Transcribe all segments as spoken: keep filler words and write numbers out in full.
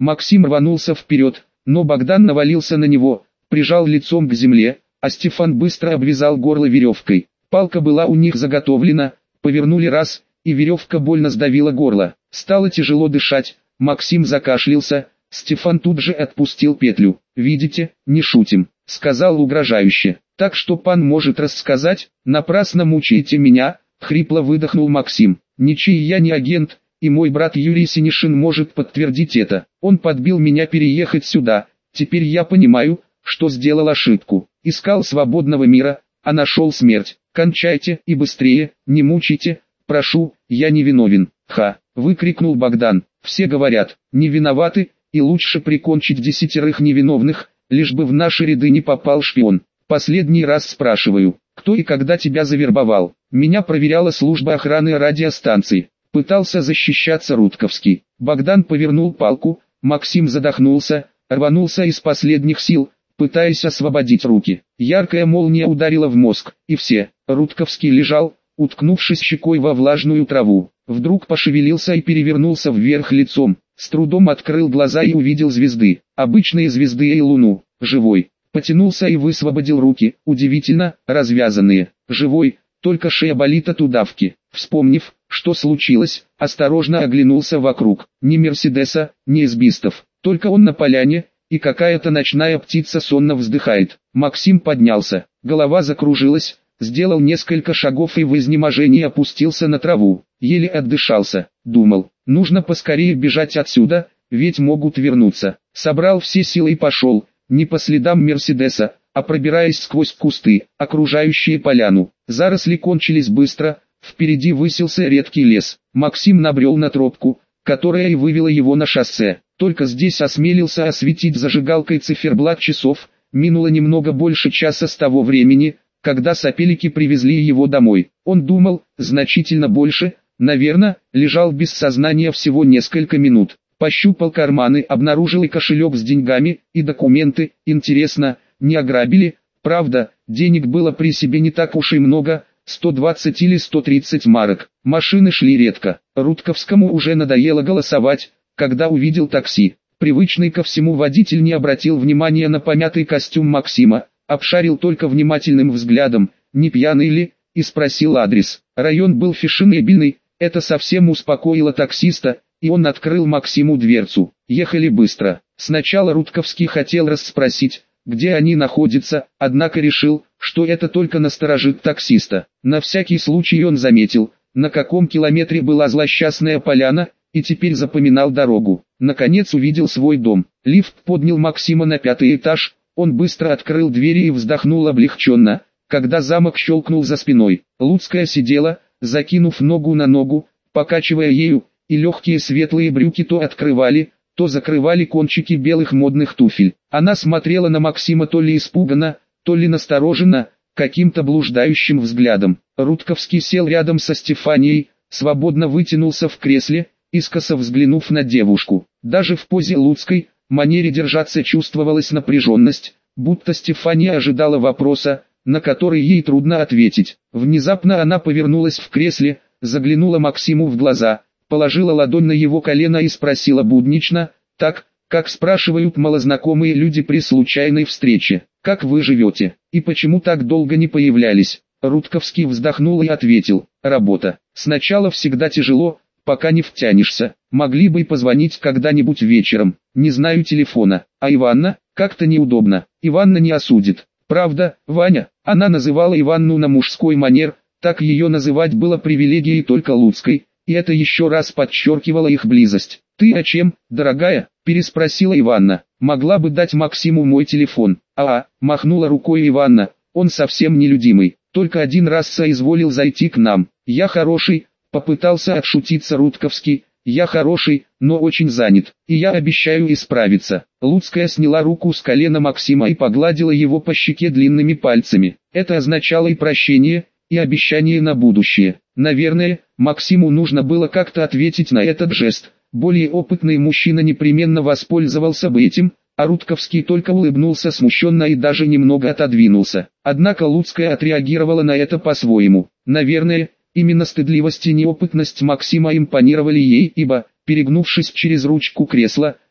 Максим рванулся вперед, но Богдан навалился на него, прижал лицом к земле, а Стефан быстро обвязал горло веревкой. Палка была у них заготовлена, повернули раз, и веревка больно сдавила горло. Стало тяжело дышать, Максим закашлялся, Стефан тут же отпустил петлю. «Видите, не шутим», — сказал угрожающе. «Так что пан может рассказать, напрасно мучаете меня», — хрипло выдохнул Максим. «Ничей я не агент, и мой брат Юрий Синишин может подтвердить это. Он подбил меня переехать сюда, теперь я понимаю, что сделал ошибку. Искал свободного мира, а нашел смерть. Кончайте и быстрее, не мучайте, прошу, я не виновен». «Ха!» — выкрикнул Богдан. «Все говорят, не виноваты, и лучше прикончить десятерых невиновных, лишь бы в наши ряды не попал шпион. Последний раз спрашиваю, кто и когда тебя завербовал?» «Меня проверяла служба охраны радиостанции». Пытался защищаться Рудковский. Богдан повернул палку, Максим задохнулся, рванулся из последних сил, пытаясь освободить руки. Яркая молния ударила в мозг, и все. Рудковский лежал, уткнувшись щекой во влажную траву. Вдруг пошевелился и перевернулся вверх лицом. С трудом открыл глаза и увидел звезды. Обычные звезды и луну. Живой. Потянулся и высвободил руки, удивительно, развязанные. Живой, только шея болит от удавки. Вспомнив, что случилось, осторожно оглянулся вокруг. Ни Мерседеса, ни эсбистов. Только он на поляне, и какая-то ночная птица сонно вздыхает. Максим поднялся, голова закружилась, сделал несколько шагов и в изнеможении опустился на траву. Еле отдышался, думал, нужно поскорее бежать отсюда, ведь могут вернуться. Собрал все силы и пошел, не по следам Мерседеса, а пробираясь сквозь кусты, окружающие поляну. Заросли кончились быстро, впереди высился редкий лес. Максим набрел на тропку, которая и вывела его на шоссе. Только здесь осмелился осветить зажигалкой циферблат часов. Минуло немного больше часа с того времени, когда сапелики привезли его домой. Он думал, значительно больше, наверное, лежал без сознания всего несколько минут. Пощупал карманы, обнаружил и кошелек с деньгами, и документы. Интересно, не ограбили? Правда, денег было при себе не так уж и много, сто двадцать или сто тридцать марок. Машины шли редко. Рудковскому уже надоело голосовать, когда увидел такси. Привычный ко всему водитель не обратил внимания на помятый костюм Максима, обшарил только внимательным взглядом, не пьяный ли, и спросил адрес. Район был фешенебельный, это совсем успокоило таксиста, и он открыл Максиму дверцу. Ехали быстро. Сначала Рудковский хотел расспросить, где они находятся, однако решил, что это только насторожит таксиста. На всякий случай он заметил, на каком километре была злосчастная поляна, и теперь запоминал дорогу. Наконец увидел свой дом. Лифт поднял Максима на пятый этаж, он быстро открыл двери и вздохнул облегченно, когда замок щелкнул за спиной. Луцкая сидела, закинув ногу на ногу, покачивая ею, и легкие светлые брюки то открывали, то закрывали кончики белых модных туфель. Она смотрела на Максима то ли испуганно, то ли настороженно, каким-то блуждающим взглядом. Рудковский сел рядом со Стефанией, свободно вытянулся в кресле, искоса взглянув на девушку. Даже в позе Луцкой, манере держаться чувствовалась напряженность, будто Стефания ожидала вопроса, на который ей трудно ответить. Внезапно она повернулась в кресле, заглянула Максиму в глаза, положила ладонь на его колено и спросила буднично, так, как спрашивают малознакомые люди при случайной встрече: «Как вы живете, и почему так долго не появлялись?» Рудковский вздохнул и ответил: «Работа. Сначала всегда тяжело, пока не втянешься. Могли бы и позвонить когда-нибудь вечером. Не знаю телефона. А Иванна? Как-то неудобно. Иванна не осудит. Правда, Ваня?» Она называла Иванну на мужской манер, так ее называть было привилегией только Луцкой, и это еще раз подчеркивало их близость. «Ты о чем, дорогая?» – переспросила Иванна. «Могла бы дать Максиму мой телефон». «А-а», – махнула рукой Иванна, – «он совсем нелюдимый. Только один раз соизволил зайти к нам. Я хороший», – попытался отшутиться Рудковский. «Я хороший, но очень занят, и я обещаю исправиться». Луцкая сняла руку с колена Максима и погладила его по щеке длинными пальцами. Это означало и прощение, и обещание на будущее. Наверное, Максиму нужно было как-то ответить на этот жест. Более опытный мужчина непременно воспользовался бы этим, а Рудковский только улыбнулся смущенно и даже немного отодвинулся. Однако Луцкая отреагировала на это по-своему. Наверное, именно стыдливость и неопытность Максима импонировали ей, ибо, перегнувшись через ручку кресла,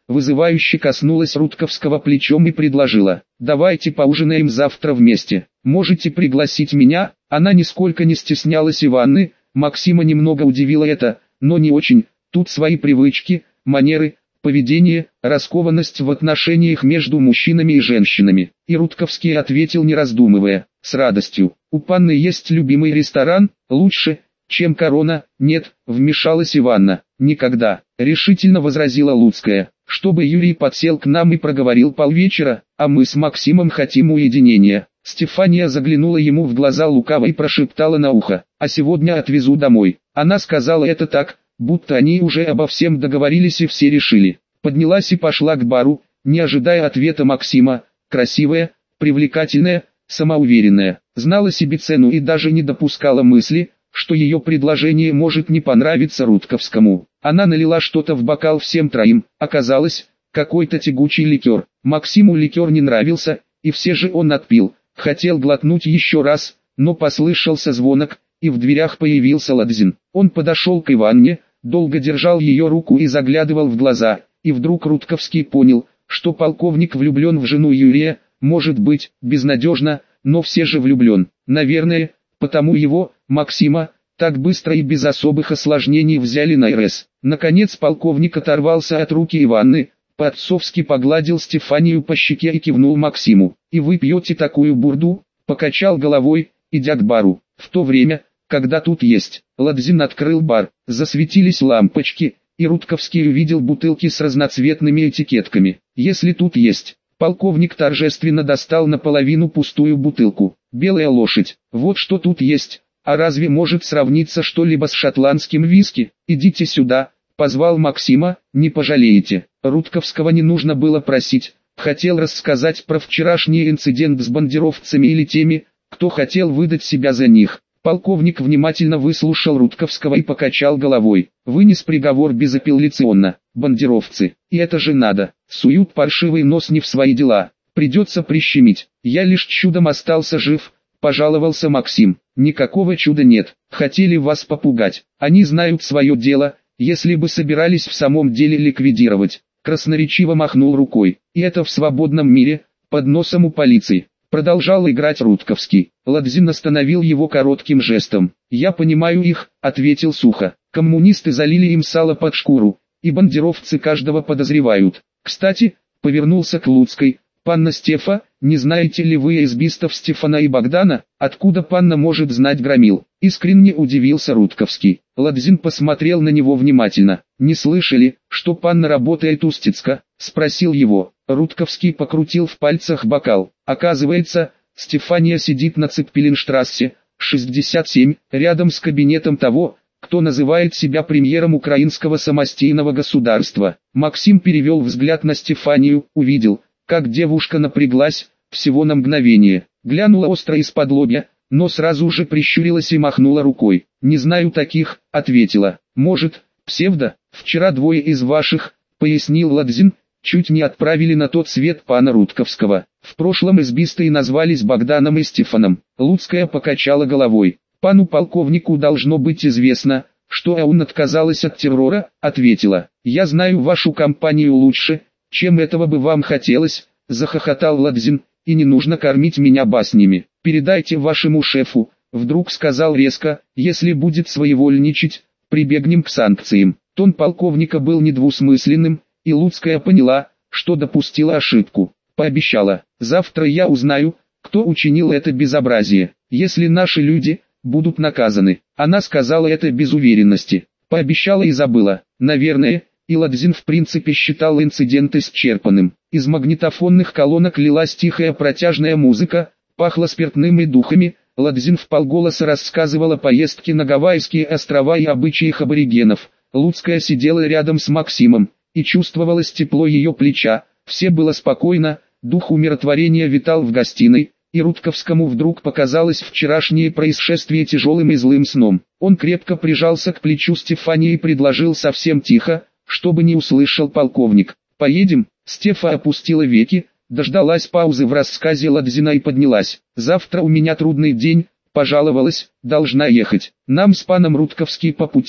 вызывающе коснулась Рудковского плечом и предложила: «Давайте поужинаем завтра вместе. Можете пригласить меня?» Она нисколько не стеснялась Иванны. Максима немного удивило это, но не очень. Тут свои привычки, манеры, поведение, раскованность в отношениях между мужчинами и женщинами. И Рудковский ответил, не раздумывая: «С радостью. У панны есть любимый ресторан, лучше, чем Корона?» «Нет», вмешалась Иванна. «Никогда», решительно возразила Луцкая, «чтобы Юрий подсел к нам и проговорил полвечера, а мы с Максимом хотим уединения». Стефания заглянула ему в глаза лукаво и прошептала на ухо: «А сегодня отвезу домой». Она сказала это так, будто они уже обо всем договорились и все решили. Поднялась и пошла к бару, не ожидая ответа Максима. Красивая, привлекательная, самоуверенная, знала себе цену и даже не допускала мысли, что ее предложение может не понравиться Рудковскому. Она налила что-то в бокал всем троим, оказалось, какой-то тягучий ликер. Максиму ликер не нравился, и все же он отпил. Хотел глотнуть еще раз, но послышался звонок, и в дверях появился Ладзин. Он подошел к Иванне, долго держал ее руку и заглядывал в глаза, и вдруг Рудковский понял, что полковник влюблен в жену Юрия, может быть, безнадежно, но все же влюблен. Наверное, потому его, Максима, так быстро и без особых осложнений взяли на эр эс. Наконец полковник оторвался от руки Иванны, по-отцовски погладил Стефанию по щеке и кивнул Максиму. «И вы пьете такую бурду?» — покачал головой, идя к бару. В то время, когда тут есть. Ладзин открыл бар, засветились лампочки, и Рудковский увидел бутылки с разноцветными этикетками. «Если тут есть». Полковник торжественно достал наполовину пустую бутылку. «Белая лошадь, вот что тут есть. А разве может сравниться что-либо с шотландским виски? Идите сюда», — позвал Максима, «не пожалеете». Рудковского не нужно было просить. Хотел рассказать про вчерашний инцидент с бандеровцами или теми, кто хотел выдать себя за них. Полковник внимательно выслушал Рудковского и покачал головой. Вынес приговор безапелляционно. Бандеровцы, и это же надо, суют паршивый нос не в свои дела. Придется прищемить. Я лишь чудом остался жив, пожаловался Максим. Никакого чуда нет, хотели вас попугать. Они знают свое дело, если бы собирались в самом деле ликвидировать. Красноречиво махнул рукой. И это в свободном мире, под носом у полиции. Продолжал играть Рудковский. Ладзин остановил его коротким жестом. «Я понимаю их», — ответил сухо. «Коммунисты залили им сало под шкуру, и бандеровцы каждого подозревают. Кстати», — повернулся к Луцкой, «панна Стефа, не знаете ли вы эсбистов Стефана и Богдана? Откуда панна может знать громил?» Искренне удивился Рудковский. Ладзин посмотрел на него внимательно. «Не слышали, что панна работает у Стецка?» — спросил его. Рудковский покрутил в пальцах бокал. «Оказывается, Стефания сидит на Цеппелинштрассе, шестьдесят семь, рядом с кабинетом того, кто называет себя премьером украинского самостийного государства». Максим перевел взгляд на Стефанию, увидел, как девушка напряглась, всего на мгновение. Глянула остро из-под лобья, но сразу же прищурилась и махнула рукой. «Не знаю таких», — ответила. «Может, псевдо? Вчера двое из ваших», — пояснил Ладзин, «чуть не отправили на тот свет пана Рудковского. В прошлом эсбисты и назвались Богданом и Стефаном». Луцкая покачала головой. «Пану полковнику должно быть известно, что АУН отказалась от террора», — ответила. «Я знаю вашу компанию лучше, чем этого бы вам хотелось», — захохотал Ладзин, «и не нужно кормить меня баснями. Передайте вашему шефу», — вдруг сказал резко, «если будет своевольничать, прибегнем к санкциям». Тон полковника был недвусмысленным, и Луцкая поняла, что допустила ошибку. Пообещала: «Завтра я узнаю, кто учинил это безобразие. Если наши люди будут наказаны». Она сказала это без уверенности. Пообещала и забыла. Наверное, и Ладзин в принципе считал инцидент исчерпанным. Из магнитофонных колонок лилась тихая протяжная музыка, пахло спиртным и духами. Ладзин вполголоса рассказывал о поездке на Гавайские острова и обычаях аборигенов. Луцкая сидела рядом с Максимом, и чувствовалось тепло ее плеча. Все было спокойно, дух умиротворения витал в гостиной, и Рудковскому вдруг показалось вчерашнее происшествие тяжелым и злым сном. Он крепко прижался к плечу Стефании и предложил совсем тихо, чтобы не услышал полковник: «Поедем?» Стефа опустила веки, дождалась паузы в рассказе Ладзина и поднялась. «Завтра у меня трудный день», — пожаловалась, «должна ехать. Нам с паном Рудковским по пути,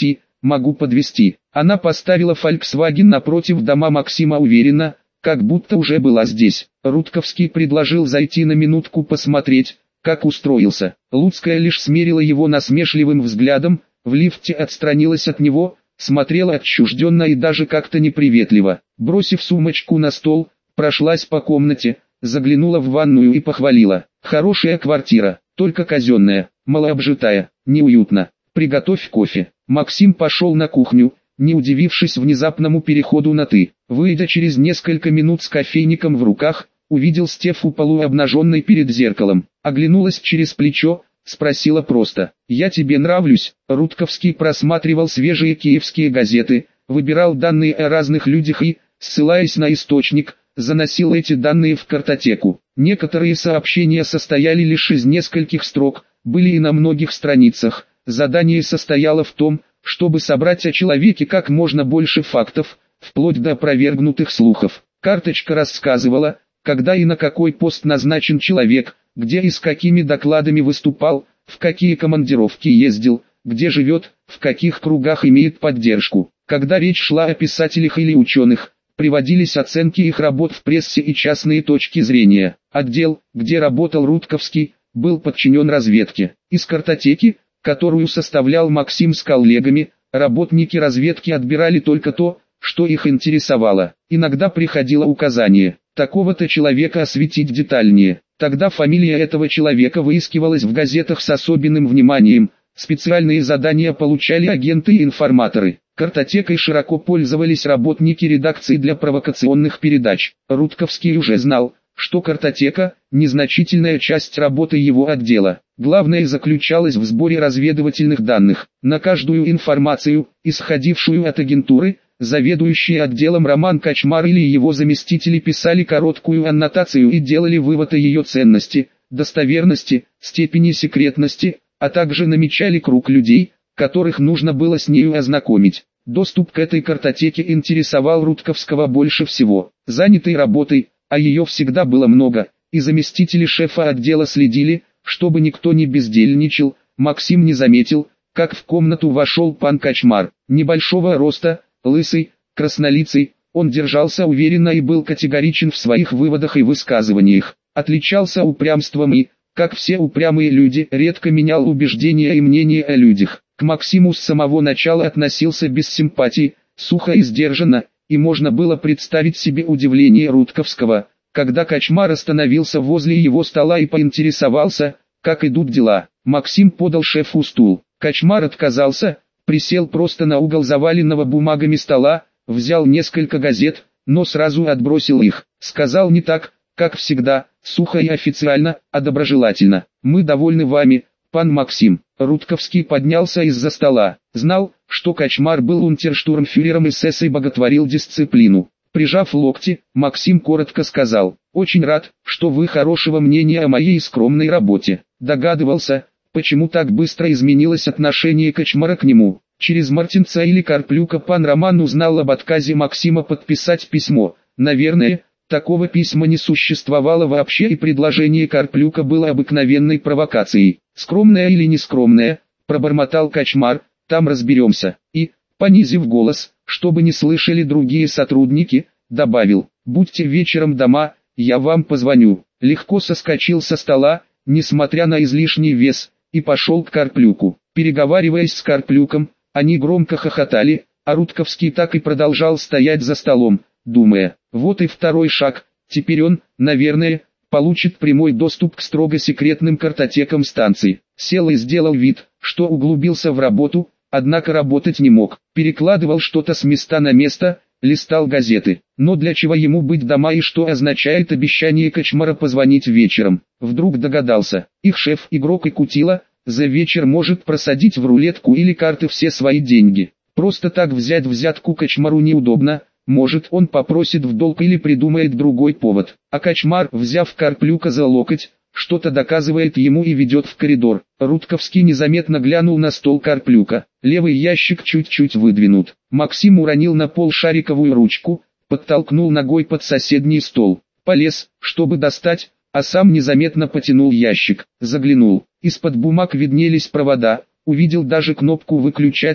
могу подвезти. Она поставила Volkswagen напротив дома Максима уверенно, как будто уже была здесь. Рудковский предложил зайти на минутку посмотреть, как устроился. Луцкая лишь смерила его насмешливым взглядом, в лифте отстранилась от него, смотрела отчужденно и даже как-то неприветливо. Бросив сумочку на стол, прошлась по комнате, заглянула в ванную и похвалила. «Хорошая квартира, только казенная, малообжитая, неуютно. Приготовь кофе». Максим пошел на кухню, не удивившись внезапному переходу на «ты». Выйдя через несколько минут с кофейником в руках, увидел Стефу полуобнаженной перед зеркалом. Оглянулась через плечо, спросила просто: «Я тебе нравлюсь?» Рудковский просматривал свежие киевские газеты, выбирал данные о разных людях и, ссылаясь на источник, заносил эти данные в картотеку. Некоторые сообщения состояли лишь из нескольких строк, были и на многих страницах. Задание состояло в том, чтобы собрать о человеке как можно больше фактов, вплоть до опровергнутых слухов. Карточка рассказывала, когда и на какой пост назначен человек, где и с какими докладами выступал, в какие командировки ездил, где живет, в каких кругах имеет поддержку. Когда речь шла о писателях или ученых, приводились оценки их работ в прессе и частные точки зрения. Отдел, где работал Рудковский, был подчинен разведке. Из картотеки, которую составлял Максим с коллегами, работники разведки отбирали только то, что их интересовало. Иногда приходило указание: такого-то человека осветить детальнее. Тогда фамилия этого человека выискивалась в газетах с особенным вниманием. Специальные задания получали агенты и информаторы. Картотекой широко пользовались работники редакции для провокационных передач. Рудковский уже знал, что картотека – незначительная часть работы его отдела. Главное заключалось в сборе разведывательных данных. На каждую информацию, исходившую от агентуры, заведующие отделом Роман Кочмар или его заместители писали короткую аннотацию и делали вывод о ее ценности, достоверности, степени секретности, а также намечали круг людей, которых нужно было с нею ознакомить. Доступ к этой картотеке интересовал Рудковского больше всего. Занятый работой, а ее всегда было много, и заместители шефа отдела следили, чтобы никто не бездельничал, Максим не заметил, как в комнату вошел пан Кочмар. Небольшого роста, лысый, краснолицый, он держался уверенно и был категоричен в своих выводах и высказываниях. Отличался упрямством и, как все упрямые люди, редко менял убеждения и мнения о людях. К Максиму с самого начала относился без симпатии, сухо и сдержанно, и можно было представить себе удивление Рудковского, когда Кочмар остановился возле его стола и поинтересовался, как идут дела. Максим подал шефу стул. Кочмар отказался, присел просто на угол заваленного бумагами стола, взял несколько газет, но сразу отбросил их. Сказал не так, как всегда, сухо и официально, а доброжелательно: «Мы довольны вами, пан Максим». Рудковский поднялся из-за стола. Знал, что Кочмар был унтерштурмфюрером эс эс и боготворил дисциплину. Прижав локти, Максим коротко сказал: «Очень рад, что вы хорошего мнения о моей скромной работе». Догадывался, почему так быстро изменилось отношение Кочмара к нему. Через Мартинца или Карплюка пан Роман узнал об отказе Максима подписать письмо. Наверное, такого письма не существовало вообще, и предложение Карплюка было обыкновенной провокацией. «Скромная или нескромная», — пробормотал Кочмар, — «там разберемся». И, понизив голос, чтобы не слышали другие сотрудники, добавил: «Будьте вечером дома, я вам позвоню». Легко соскочил со стола, несмотря на излишний вес, и пошел к Карплюку. Переговариваясь с Карплюком, они громко хохотали, а Рудковский так и продолжал стоять за столом, думая: вот и второй шаг, теперь он, наверное, получит прямой доступ к строго секретным картотекам станции. Сел и сделал вид, что углубился в работу, однако работать не мог. Перекладывал что-то с места на место, листал газеты. Но для чего ему быть дома и что означает обещание Кочмара позвонить вечером? Вдруг догадался: их шеф, игрок и кутила, за вечер может просадить в рулетку или карты все свои деньги. Просто так взять взятку Кочмару неудобно. Может, он попросит в долг или придумает другой повод. А Кочмар, взяв Карплюка за локоть, что-то доказывает ему и ведет в коридор. Рудковский незаметно глянул на стол Карплюка. Левый ящик чуть-чуть выдвинут. Максим уронил на пол шариковую ручку, подтолкнул ногой под соседний стол. Полез, чтобы достать, а сам незаметно потянул ящик. Заглянул. Из-под бумаг виднелись провода. Увидел даже кнопку выключателя,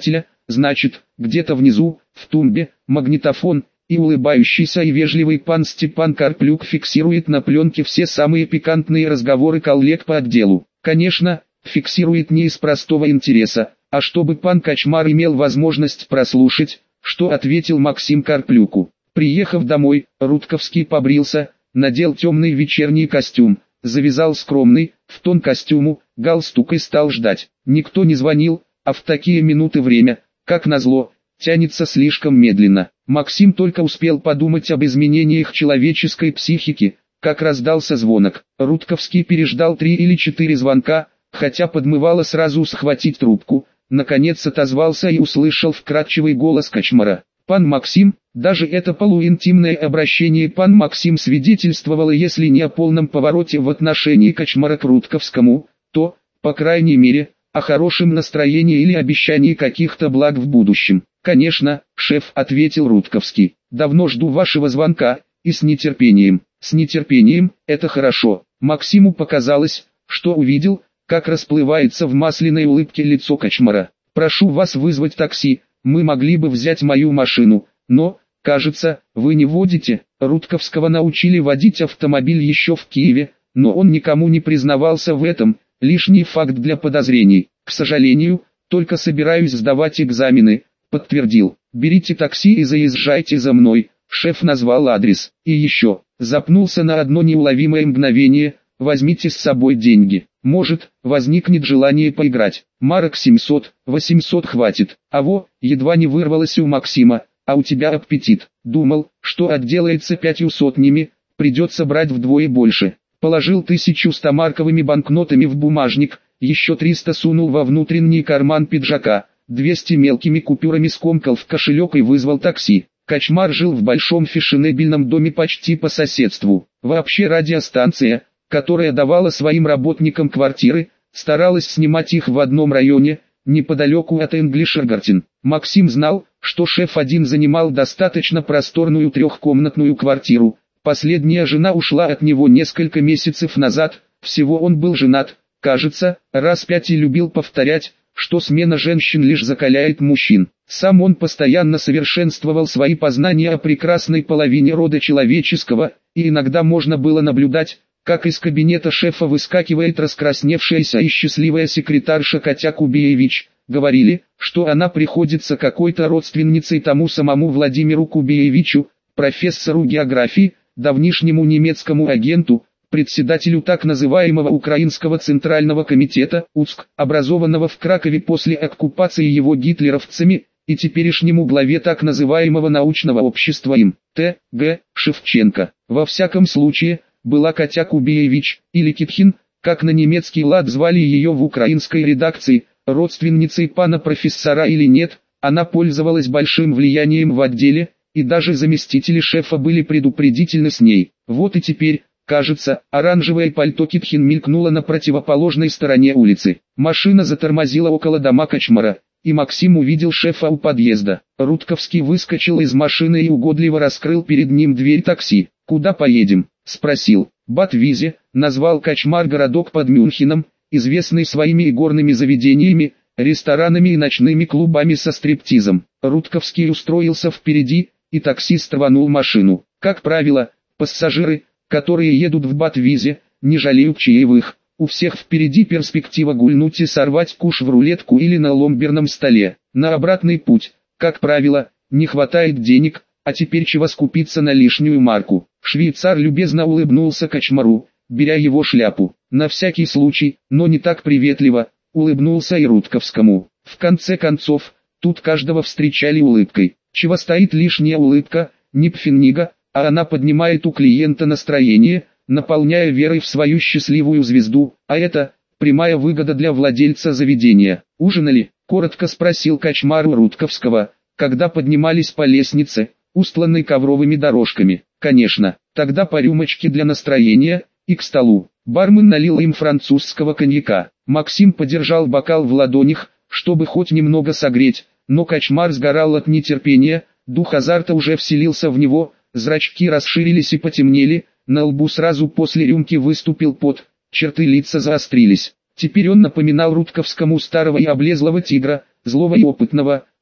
значит, где-то внизу, в тумбе, магнитофон, и улыбающийся и вежливый пан Степан Карплюк фиксирует на пленке все самые пикантные разговоры коллег по отделу. Конечно, фиксирует не из простого интереса, а чтобы пан Кочмар имел возможность прослушать, что ответил Максим Карплюку. Приехав домой, Рудковский побрился, надел темный вечерний костюм, завязал скромный, в тон костюму, галстук и стал ждать. Никто не звонил, а в такие минуты время, как назло, тянется слишком медленно. Максим только успел подумать об изменениях человеческой психики, как раздался звонок. Рудковский переждал три или четыре звонка, хотя подмывало сразу схватить трубку. Наконец отозвался и услышал вкрадчивый голос Кочмара. «Пан Максим», даже это полуинтимное обращение «пан Максим» свидетельствовало, если не о полном повороте в отношении Кочмара к Рудковскому, то, по крайней мере, о хорошем настроении или обещании каких-то благ в будущем. «Конечно, шеф», — ответил Рудковский. «Давно жду вашего звонка, и с нетерпением». «С нетерпением, это хорошо». Максиму показалось, что увидел, как расплывается в масляной улыбке лицо Кочмара. «Прошу вас вызвать такси, мы могли бы взять мою машину, но, кажется, вы не водите». Рудковского научили водить автомобиль еще в Киеве, но он никому не признавался в этом, лишний факт для подозрений. «К сожалению, только собираюсь сдавать экзамены», — подтвердил. «Берите такси и заезжайте за мной», — шеф назвал адрес. «И еще», — запнулся на одно неуловимое мгновение, «возьмите с собой деньги. Может, возникнет желание поиграть. Марок семьсот, восемьсот хватит». «Аво», едва не вырвалось у Максима, «а у тебя аппетит». Думал, что отделается пятью сотнями, придется брать вдвое больше. Положил тысячу стамарковыми банкнотами в бумажник, еще триста сунул во внутренний карман пиджака, двести мелкими купюрами скомкал в кошелек и вызвал такси. Кочмар жил в большом фешенебельном доме почти по соседству. Вообще радиостанция, которая давала своим работникам квартиры, старалась снимать их в одном районе, неподалеку от Энглишергартен. Максим знал, что шеф один занимал достаточно просторную трехкомнатную квартиру. Последняя жена ушла от него несколько месяцев назад, всего он был женат, кажется, раз пять и любил повторять, что смена женщин лишь закаляет мужчин. Сам он постоянно совершенствовал свои познания о прекрасной половине рода человеческого, и иногда можно было наблюдать, как из кабинета шефа выскакивает раскрасневшаяся и счастливая секретарша Катя Кубеевич. Говорили, что она приходится какой-то родственницей тому самому Владимиру Кубеевичу, профессору географии, давнишнему немецкому агенту, председателю так называемого Украинского Центрального комитета, УЦК, образованного в Кракове после оккупации его гитлеровцами, и теперешнему главе так называемого научного общества им, Т. Г. Шевченко. Во всяком случае, была Катя Кубеевич, или Китхин, как на немецкий лад звали ее в украинской редакции, родственницей пана профессора или нет, она пользовалась большим влиянием в отделе, и даже заместители шефа были предупредительны с ней. Вот и теперь, кажется, оранжевое пальто Китхин мелькнуло на противоположной стороне улицы. Машина затормозила около дома Кочмара, и Максим увидел шефа у подъезда. Рудковский выскочил из машины и угодливо раскрыл перед ним дверь такси. «Куда поедем?» — спросил. «Бат-Визе», назвал Кочмар городок под Мюнхеном, известный своими игорными заведениями, ресторанами и ночными клубами со стриптизом. Рудковский устроился впереди, и таксист рванул машину. Как правило, пассажиры, которые едут в Бат-Визе, не жалеют чаевых. У всех впереди перспектива гульнуть и сорвать куш в рулетку или на ломберном столе. На обратный путь, как правило, не хватает денег, а теперь чего скупиться на лишнюю марку. Швейцар любезно улыбнулся Кочмару, беря его шляпу. На всякий случай, но не так приветливо, улыбнулся и Рудковскому. В конце концов, тут каждого встречали улыбкой. Чего стоит лишняя улыбка, не пфеннига, а она поднимает у клиента настроение, наполняя верой в свою счастливую звезду, а это прямая выгода для владельца заведения. «Ужинали?» — коротко спросил Кочмар у Рудковского, когда поднимались по лестнице, устланной ковровыми дорожками. «Конечно, тогда по рюмочке для настроения, и к столу». Бармен налил им французского коньяка. Максим подержал бокал в ладонях, чтобы хоть немного согреть, но Кочмар сгорал от нетерпения, дух азарта уже вселился в него, зрачки расширились и потемнели, на лбу сразу после рюмки выступил пот, черты лица заострились. Теперь он напоминал Рудковскому старого и облезлого тигра, злого и опытного,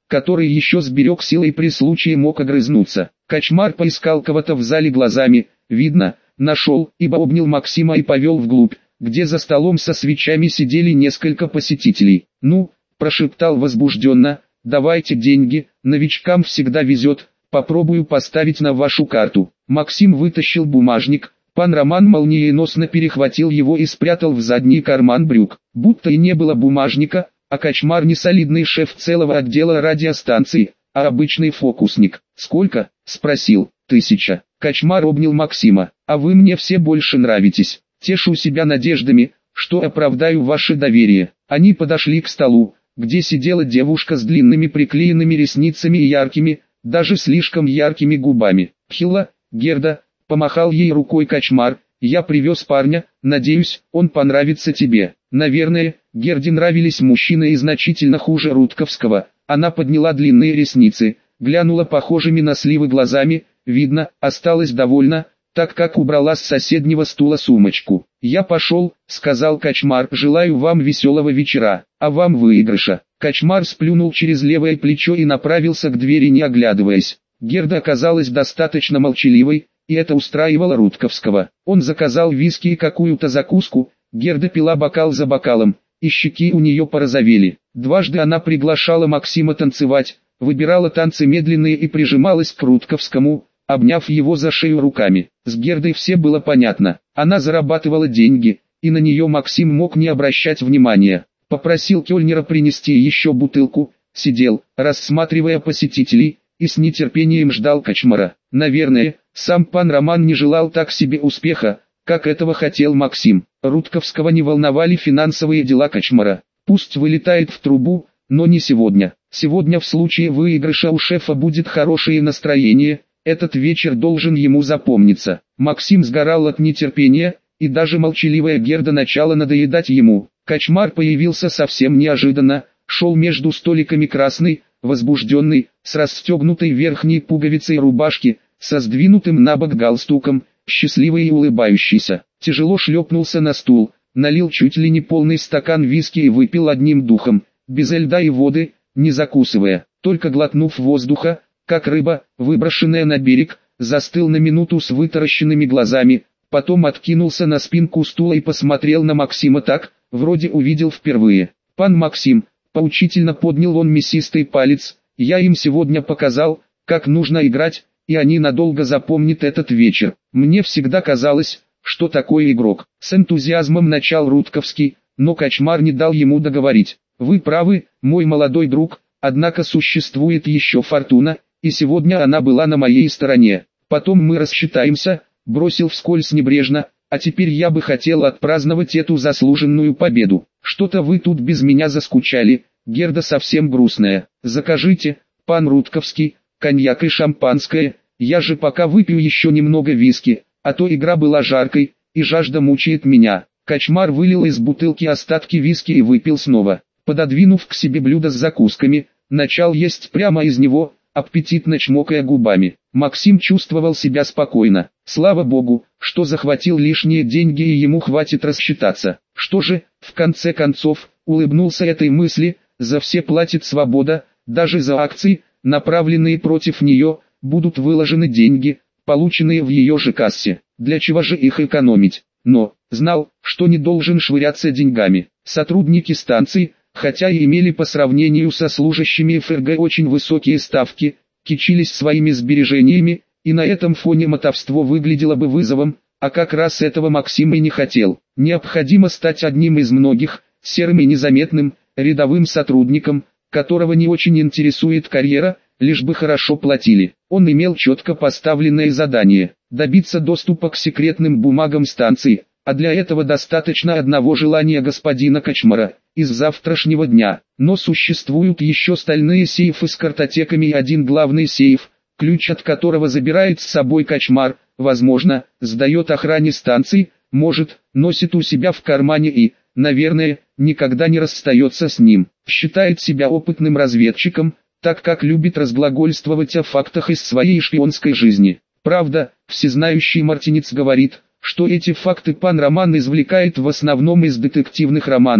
который еще сберег силой при случае мог огрызнуться. Кочмар поискал кого-то в зале глазами, видно, нашел, ибо обнял Максима и повел вглубь, где за столом со свечами сидели несколько посетителей. «Ну», – прошептал возбужденно, – «давайте деньги, новичкам всегда везет, попробую поставить на вашу карту». Максим вытащил бумажник, пан Роман молниеносно перехватил его и спрятал в задний карман брюк. Будто и не было бумажника, а Кочмар не солидный шеф целого отдела радиостанции, а обычный фокусник. «Сколько?» – спросил. «Тысяча». Кочмар обнял Максима. «А вы мне все больше нравитесь. Тешу себя надеждами, что оправдаю ваше доверие». Они подошли к столу, где сидела девушка с длинными приклеенными ресницами и яркими, даже слишком яркими губами. «Хилла, Герда», – помахал ей рукой Кочмар, – «я привез парня, надеюсь, он понравится тебе». Наверное, Герде нравились мужчины и значительно хуже Рудковского. Она подняла длинные ресницы, глянула похожими на сливы глазами, видно, осталась довольна, так как убрала с соседнего стула сумочку. «Я пошел», — сказал Кочмар, — «желаю вам веселого вечера, а вам выигрыша». Кочмар сплюнул через левое плечо и направился к двери, не оглядываясь. Герда оказалась достаточно молчаливой, и это устраивало Рудковского. Он заказал виски и какую-то закуску. Герда пила бокал за бокалом, и щеки у нее порозовели. Дважды она приглашала Максима танцевать, выбирала танцы медленные и прижималась к Рудковскому, обняв его за шею руками. С Гердой все было понятно. Она зарабатывала деньги, и на нее Максим мог не обращать внимания. Попросил кельнера принести еще бутылку, сидел, рассматривая посетителей, и с нетерпением ждал Кочмара. Наверное, сам пан Роман не желал так себе успеха, как этого хотел Максим. Рудковского не волновали финансовые дела Кочмара. Пусть вылетает в трубу, но не сегодня. Сегодня в случае выигрыша у шефа будет хорошее настроение, этот вечер должен ему запомниться. Максим сгорал от нетерпения, и даже молчаливая Герда начала надоедать ему. Кочмар появился совсем неожиданно, шел между столиками красный, возбужденный, с расстегнутой верхней пуговицей рубашки, со сдвинутым на бок галстуком, счастливый и улыбающийся. Тяжело шлепнулся на стул, налил чуть ли не полный стакан виски и выпил одним духом, без льда и воды, не закусывая. Только глотнув воздуха, как рыба, выброшенная на берег, застыл на минуту с вытаращенными глазами, потом откинулся на спинку стула и посмотрел на Максима так, вроде увидел впервые. «Пан Максим», — поучительно поднял он мясистый палец, — «я им сегодня показал, как нужно играть, и они надолго запомнят этот вечер. Мне всегда казалось, что такой игрок». С энтузиазмом начал Рудковский, но Кочмар не дал ему договорить. «Вы правы, мой молодой друг, однако существует еще фортуна, и сегодня она была на моей стороне. Потом мы рассчитаемся», — бросил вскользь небрежно, — «а теперь я бы хотел отпраздновать эту заслуженную победу. Что-то вы тут без меня заскучали, Герда совсем грустная. Закажите, пан Рудковский, коньяк и шампанское, я же пока выпью еще немного виски, а то игра была жаркой, и жажда мучает меня». Кочмар вылил из бутылки остатки виски и выпил снова. Пододвинув к себе блюдо с закусками, начал есть прямо из него, аппетитно чмокая губами. Максим чувствовал себя спокойно. Слава богу, что захватил лишние деньги и ему хватит рассчитаться. Что же, в конце концов, улыбнулся этой мысли, за все платит свобода, даже за акции, направленные против нее, будут выложены деньги, полученные в ее же кассе. Для чего же их экономить? Но, знал, что не должен швыряться деньгами. Сотрудники станции, хотя и имели по сравнению со служащими ФРГ очень высокие ставки, кичились своими сбережениями, и на этом фоне мотовство выглядело бы вызовом, а как раз этого Максим и не хотел. Необходимо стать одним из многих, серым и незаметным, рядовым сотрудником, которого не очень интересует карьера, лишь бы хорошо платили. Он имел четко поставленное задание – добиться доступа к секретным бумагам станции, а для этого достаточно одного желания господина Кочмара – из завтрашнего дня. Но существуют еще стальные сейфы с картотеками и один главный сейф, ключ от которого забирает с собой Кочмар, возможно, сдает охране станции, может, носит у себя в кармане и, наверное, никогда не расстается с ним. Считает себя опытным разведчиком, так как любит разглагольствовать о фактах из своей шпионской жизни. Правда, всезнающий мартинец говорит, что эти факты пан Роман извлекает в основном из детективных романов,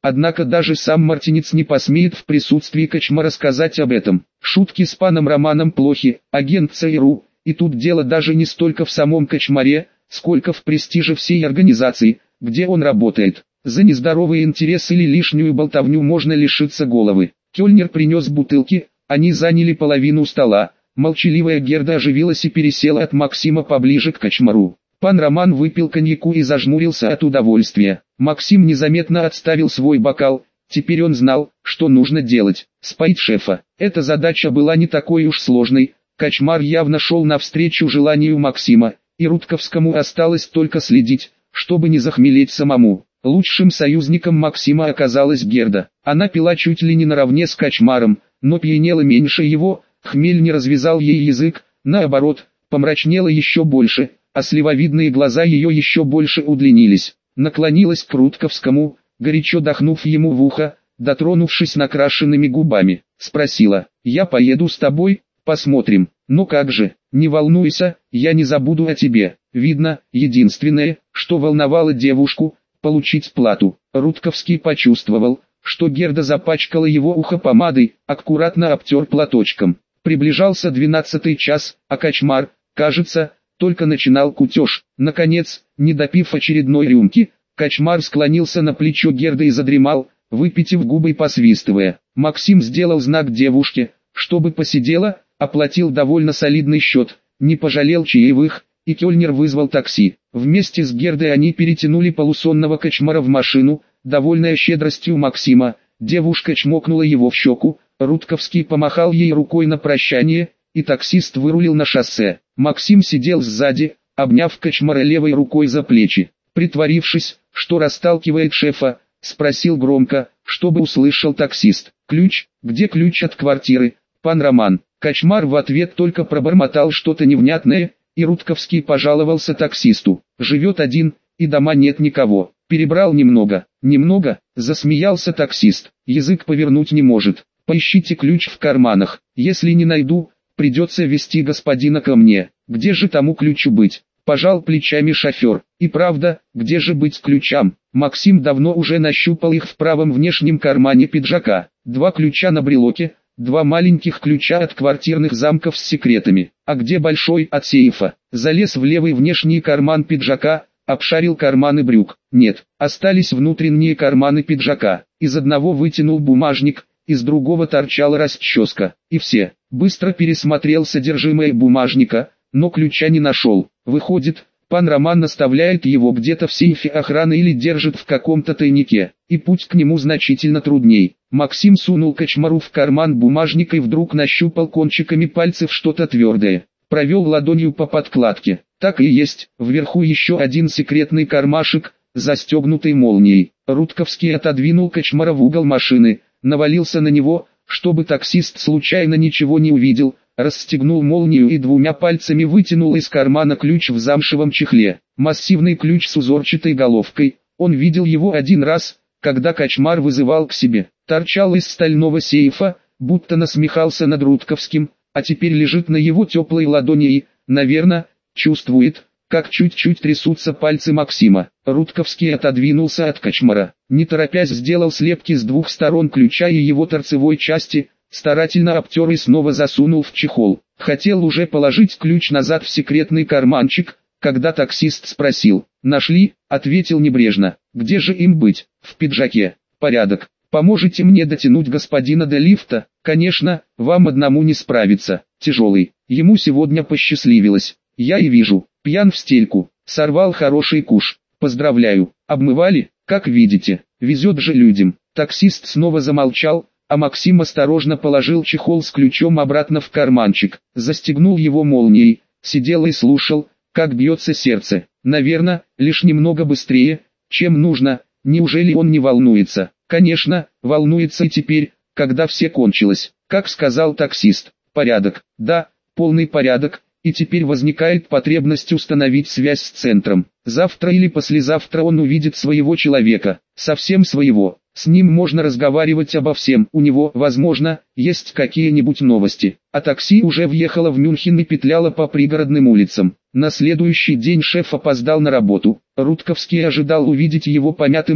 Однако даже сам мартинец не посмеет в присутствии Кочмара сказать об этом. Шутки с паном Романом плохи, агент ЦРУ, и тут дело даже не столько в самом Кочмаре, сколько в престиже всей организации, где он работает. За нездоровые интересы или лишнюю болтовню можно лишиться головы. Кёльнер принес бутылки, они заняли половину стола. Молчаливая Герда оживилась и пересела от Максима поближе к Кочмару. Пан Роман выпил коньяку и зажмурился от удовольствия. Максим незаметно отставил свой бокал. Теперь он знал, что нужно делать. Споить шефа. Эта задача была не такой уж сложной. Кочмар явно шел навстречу желанию Максима, и Рудковскому осталось только следить, чтобы не захмелеть самому. Лучшим союзником Максима оказалась Герда. Она пила чуть ли не наравне с Кочмаром, но пьянела меньше его. Хмель не развязал ей язык, наоборот, помрачнела еще больше, а сливовидные глаза ее еще больше удлинились. Наклонилась к Рудковскому, горячо дохнув ему в ухо, дотронувшись накрашенными губами, спросила: «Я поеду с тобой, посмотрим». «Ну как же, не волнуйся, я не забуду о тебе». Видно, единственное, что волновало девушку, получить плату. Рудковский почувствовал, что Герда запачкала его ухо помадой, аккуратно обтер платочком. Приближался двенадцатый час, а Кочмар, кажется, только начинал кутеж. Наконец, не допив очередной рюмки, Кочмар склонился на плечо Герды и задремал, выпитив губы и посвистывая. Максим сделал знак девушке, чтобы посидела, оплатил довольно солидный счет, не пожалел чаевых, и Кёльнер вызвал такси. Вместе с Гердой они перетянули полусонного Кочмара в машину. Довольная щедростью Максима, девушка чмокнула его в щеку, Рудковский помахал ей рукой на прощание, и таксист вырулил на шоссе. Максим сидел сзади, обняв Кочмара левой рукой за плечи. Притворившись, что расталкивает шефа, спросил громко, чтобы услышал таксист: «Ключ? Где ключ от квартиры, пан Роман?» Кочмар в ответ только пробормотал что-то невнятное, и Рудковский пожаловался таксисту: «Живет один, и дома нет никого». Перебрал немного. «Немного?» — засмеялся таксист. «Язык повернуть не может. Поищите ключ в карманах. Если не найду, придется везти господина ко мне. Где же тому ключу быть?» Пожал плечами шофер. И правда, где же быть ключам? Максим давно уже нащупал их в правом внешнем кармане пиджака. Два ключа на брелоке, два маленьких ключа от квартирных замков с секретами. А где большой от сейфа? Залез в левый внешний карман пиджака, обшарил карманы брюк. Нет, остались внутренние карманы пиджака. Из одного вытянул бумажник, из другого торчала расческа. И все. Быстро пересмотрел содержимое бумажника, но ключа не нашел. Выходит, пан Роман наставляет его где-то в сейфе охраны или держит в каком-то тайнике, и путь к нему значительно трудней. Максим сунул Кочмару в карман бумажника и вдруг нащупал кончиками пальцев что-то твердое. Провел ладонью по подкладке. Так и есть, вверху еще один секретный кармашек, застегнутый молнией. Рудковский отодвинул Кочмара в угол машины, навалился на него, чтобы таксист случайно ничего не увидел, расстегнул молнию и двумя пальцами вытянул из кармана ключ в замшевом чехле. Массивный ключ с узорчатой головкой, он видел его один раз, когда Кочмар вызывал к себе. Торчал из стального сейфа, будто насмехался над Рудковским, а теперь лежит на его теплой ладони и, наверное, чувствует, как чуть-чуть трясутся пальцы Максима. Рудковский отодвинулся от Кочмара, не торопясь сделал слепки с двух сторон ключа и его торцевой части, старательно обтер и снова засунул в чехол. Хотел уже положить ключ назад в секретный карманчик, когда таксист спросил. «Нашли?» — ответил небрежно. «Где же им быть?» «В пиджаке». «Порядок. Поможете мне дотянуть господина до лифта?» «Конечно, вам одному не справиться. Тяжелый. Ему сегодня посчастливилось. Я и вижу. Пьян в стельку. Сорвал хороший куш. Поздравляю. Обмывали? Как видите. Везет же людям». Таксист снова замолчал, а Максим осторожно положил чехол с ключом обратно в карманчик, застегнул его молнией, сидел и слушал, как бьется сердце. Наверное, лишь немного быстрее, чем нужно. Неужели он не волнуется? Конечно, волнуется и теперь, когда все кончилось. Как сказал таксист, порядок. Да, полный порядок, и теперь возникает потребность установить связь с центром. Завтра или послезавтра он увидит своего человека, совсем своего. С ним можно разговаривать обо всем, у него, возможно, есть какие-нибудь новости. А такси уже въехало в Мюнхен и петляло по пригородным улицам. На следующий день шеф опоздал на работу. Рудковский ожидал увидеть его помятым и,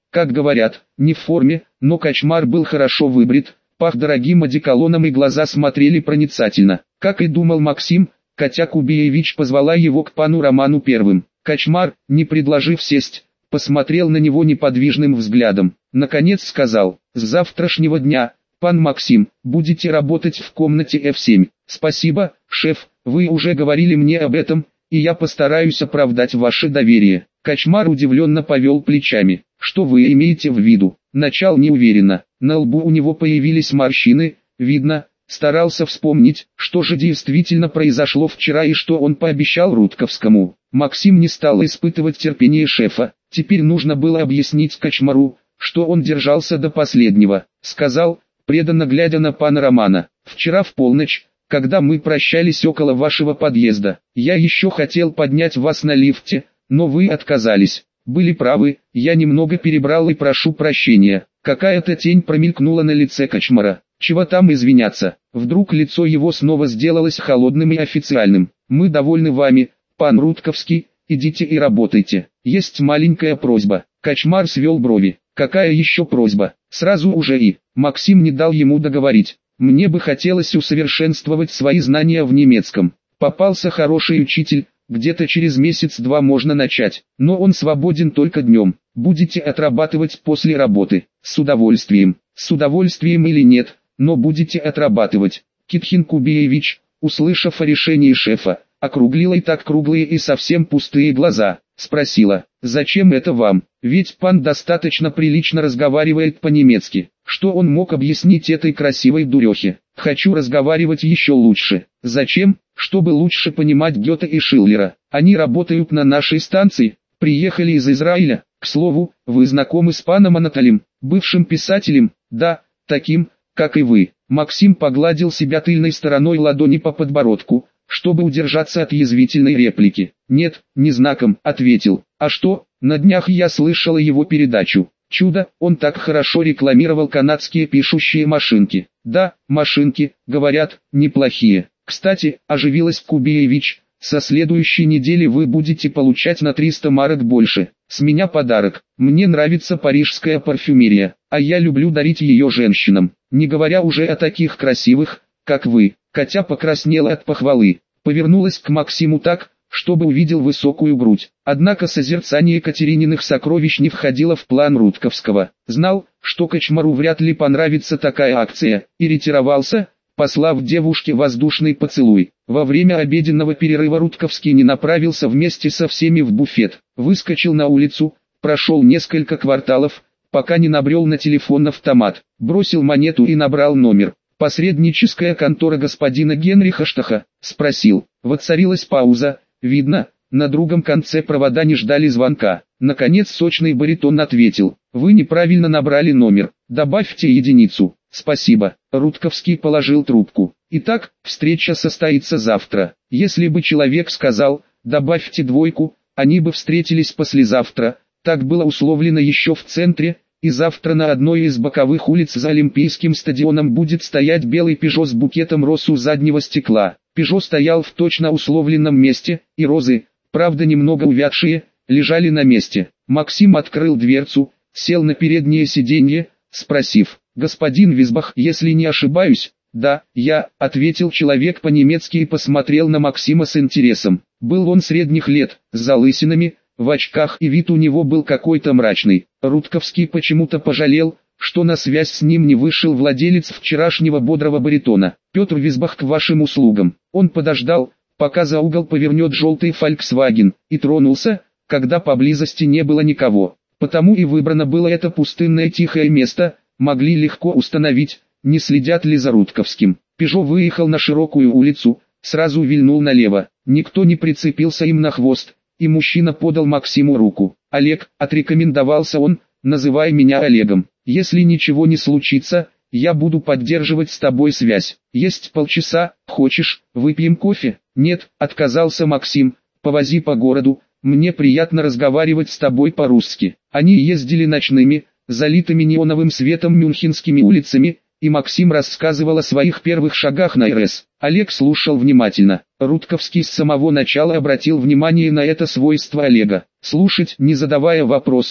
как говорят, не в форме, но Качмар был хорошо выбрит, пах дорогим одеколоном и глаза смотрели проницательно. Как и думал Максим, Катя Кубиевич позвала его к пану Роману первым. Качмар, не предложив сесть, посмотрел на него неподвижным взглядом. Наконец сказал: «С завтрашнего дня, пан Максим, будете работать в комнате эф семь. Спасибо, шеф, вы уже говорили мне об этом, и я постараюсь оправдать ваше доверие». Качмар удивленно повел плечами. «Что вы имеете в виду?» Начал неуверенно. На лбу у него появились морщины, видно, старался вспомнить, что же действительно произошло вчера и что он пообещал Рудковскому. Максим не стал испытывать терпение шефа. Теперь нужно было объяснить Качмару, что он держался до последнего. Сказал, преданно глядя на пана Романа: «Вчера в полночь, когда мы прощались около вашего подъезда, я еще хотел поднять вас на лифте, но вы отказались. Были правы, я немного перебрал и прошу прощения». Какая-то тень промелькнула на лице Качмара. Чего там извиняться? Вдруг лицо его снова сделалось холодным и официальным. «Мы довольны вами, пан Рудковский, идите и работайте. Есть маленькая просьба». Качмар свел брови. «Какая еще просьба?» Сразу уже и. Максим не дал ему договорить. «Мне бы хотелось усовершенствовать свои знания в немецком. Попался хороший учитель, где-то через месяц-два можно начать, но он свободен только днем. Будете отрабатывать после работы». «С удовольствием». «С удовольствием или нет, но будете отрабатывать». Китхин Кубиевич, услышав о решении шефа, округлила и так круглые и совсем пустые глаза, спросила: «Зачем это вам? Ведь пан достаточно прилично разговаривает по-немецки». Что он мог объяснить этой красивой дурехе? «Хочу разговаривать еще лучше». «Зачем?» «Чтобы лучше понимать Гёте и Шиллера. Они работают на нашей станции, приехали из Израиля. К слову, вы знакомы с паном Анатолием, бывшим писателем?» «Да, таким, как и вы». Максим погладил себя тыльной стороной ладони по подбородку, чтобы удержаться от язвительной реплики. «Нет, не знаком», — ответил. «А что, на днях я слышала его передачу. Чудо, он так хорошо рекламировал канадские пишущие машинки». «Да, машинки, говорят, неплохие. Кстати, оживилась Кубиевич, со следующей недели вы будете получать на триста марок больше. С меня подарок. Мне нравится парижская парфюмерия, а я люблю дарить ее женщинам, не говоря уже о таких красивых, как вы». Катя покраснела от похвалы, повернулась к Максиму так, чтобы увидел высокую грудь. Однако созерцание Катерининых сокровищ не входило в план Рудковского. Знал, что Качмару вряд ли понравится такая акция, и ретировался, послав девушке воздушный поцелуй. Во время обеденного перерыва Рудковский не направился вместе со всеми в буфет, выскочил на улицу, прошел несколько кварталов, пока не набрел на телефон-автомат, бросил монету и набрал номер. «Посредническая контора господина Генриха Штаха?» — спросил. Воцарилась пауза, видно, на другом конце провода не ждали звонка. Наконец сочный баритон ответил: «Вы неправильно набрали номер, добавьте единицу». «Спасибо». Рудковский положил трубку. «Итак, встреча состоится завтра. Если бы человек сказал, добавьте двойку, они бы встретились послезавтра, так было условлено еще в центре, и завтра на одной из боковых улиц за Олимпийским стадионом будет стоять белый Пежо с букетом роз у заднего стекла». Пежо стоял в точно условленном месте, и розы, правда немного увядшие, лежали на месте. Максим открыл дверцу, сел на переднее сиденье, спросив: «Господин Висбах, если не ошибаюсь?» «Да, я», — ответил человек по-немецки и посмотрел на Максима с интересом. Был он средних лет, с залысинами, в очках, и вид у него был какой-то мрачный. Рудковский почему-то пожалел, что на связь с ним не вышел владелец вчерашнего бодрого баритона. «Петр Висбах к вашим услугам». Он подождал, пока за угол повернет желтый Volkswagen, и тронулся, когда поблизости не было никого. Потому и выбрано было это пустынное тихое место, могли легко установить, не следят ли за Рудковским. Пежо выехал на широкую улицу, сразу вильнул налево, никто не прицепился им на хвост, и мужчина подал Максиму руку. «Олег», — отрекомендовался он, — «называй меня Олегом. Если ничего не случится, я буду поддерживать с тобой связь. Есть полчаса, хочешь, выпьем кофе?» «Нет», — отказался Максим, — «повози по городу, мне приятно разговаривать с тобой по-русски». Они ездили ночными, залитыми неоновым светом мюнхенскими улицами, и Максим рассказывал о своих первых шагах на эр эс. Олег слушал внимательно. Рудковский с самого начала обратил внимание на это свойство Олега. Слушать, не задавая вопросов,